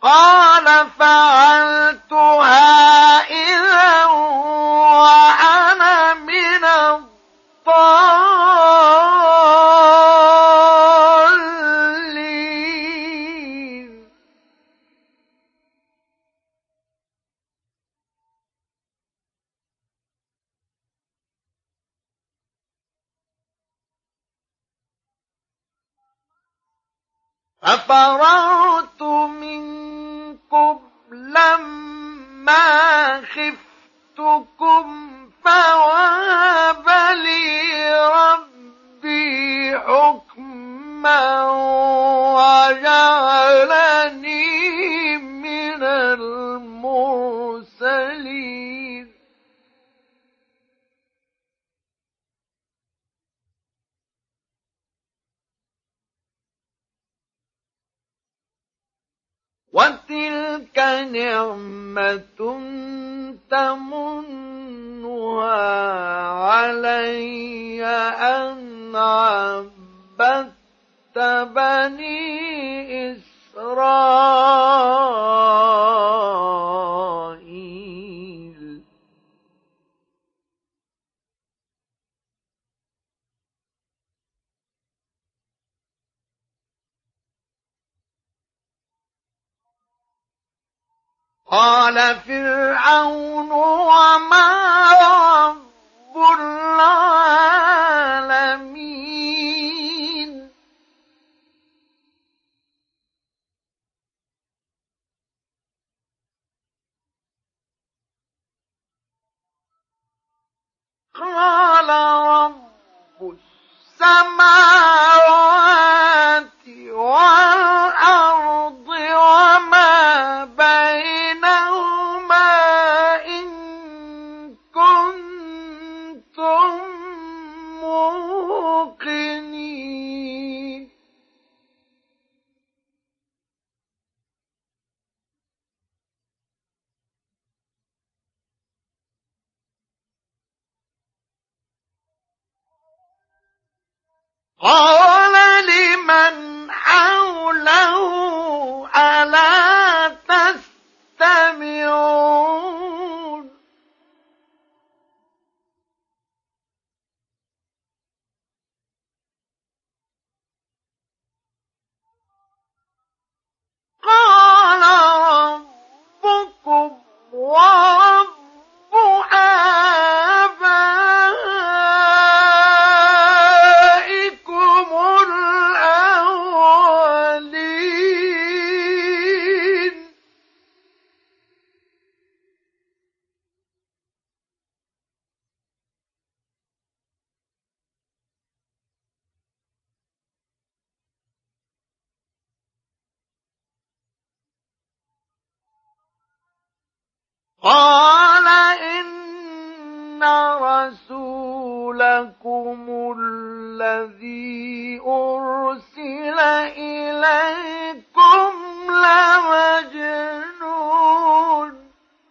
قال فعلتها إذا وأنا من الضالين. ففررت منكم لما خفتكم فوهب لي ربي حكما وجعلني من المرسلين. وتلك نعمة تمنها علي أن عبدت بني إسرائيل. قال فرعون وما رب العالمين. قال رب السماوات والأرض وما بينهما إن كنتم موقنين. قال لمن حوله ألا تستمعون. قال ربكم ورب آبائكم الأولين. قال إن رسولكم الذي أرسل إليكم لمجنون.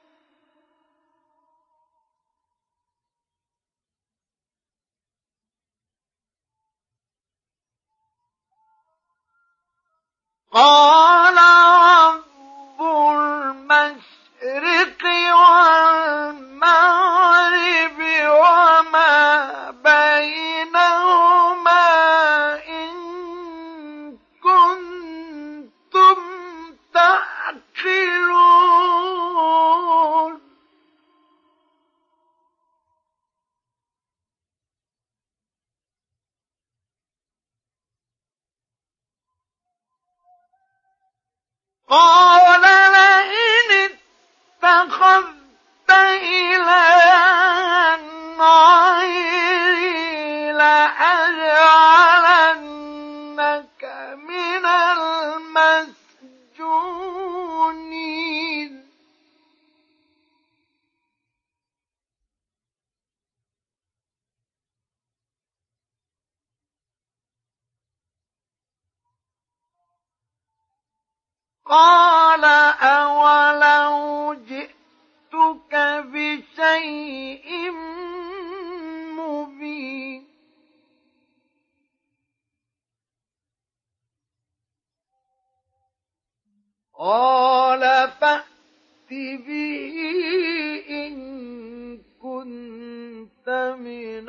قال رب المشرق والمغرب وما بينهما إن كنتم تعقلون. قال لئن اتخذت إلها غيري لأجعلنك من المسجونين. قال أولو جئتك بشيء مبين. قال فأت به إن كنت من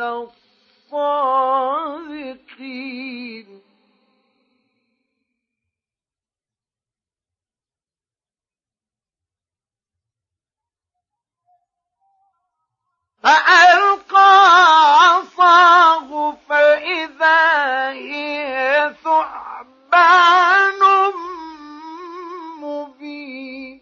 الصادقين. فألقى عصاه فإذا هي ثعبان مبين.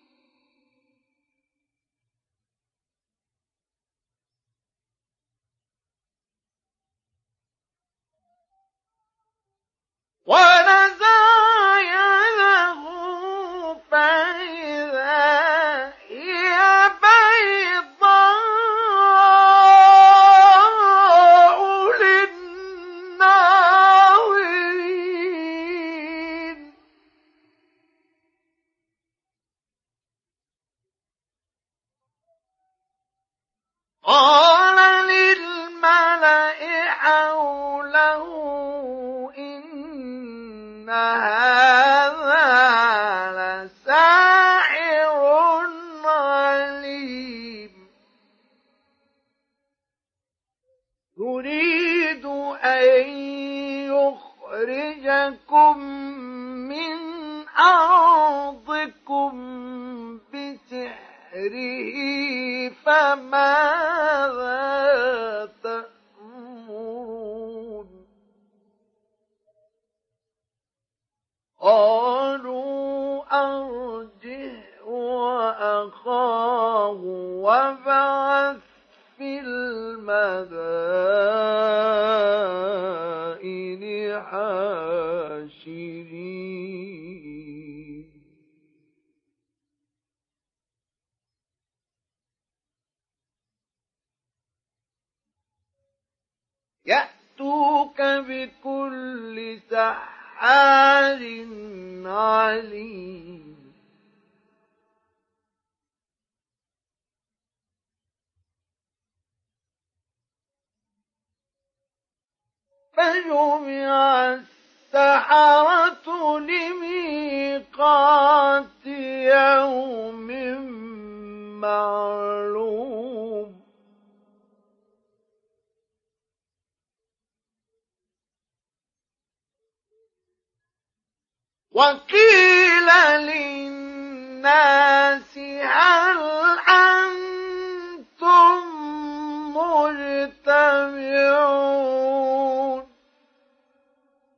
ونزع يده فإذا هي بيضاء للناظرين. قال للملأ حوله إن هذا لساحر عليم يريد أن يخرجكم من أرضكم بسحره فماذا تأمرون. قالوا أرجه وأخاه وابعث في المدائن حاشرين. يأتوك بكل سحار عليم. فجمع السحرة لميقات يوم معلوم. وقيل للناس هل أنتم مجتمعون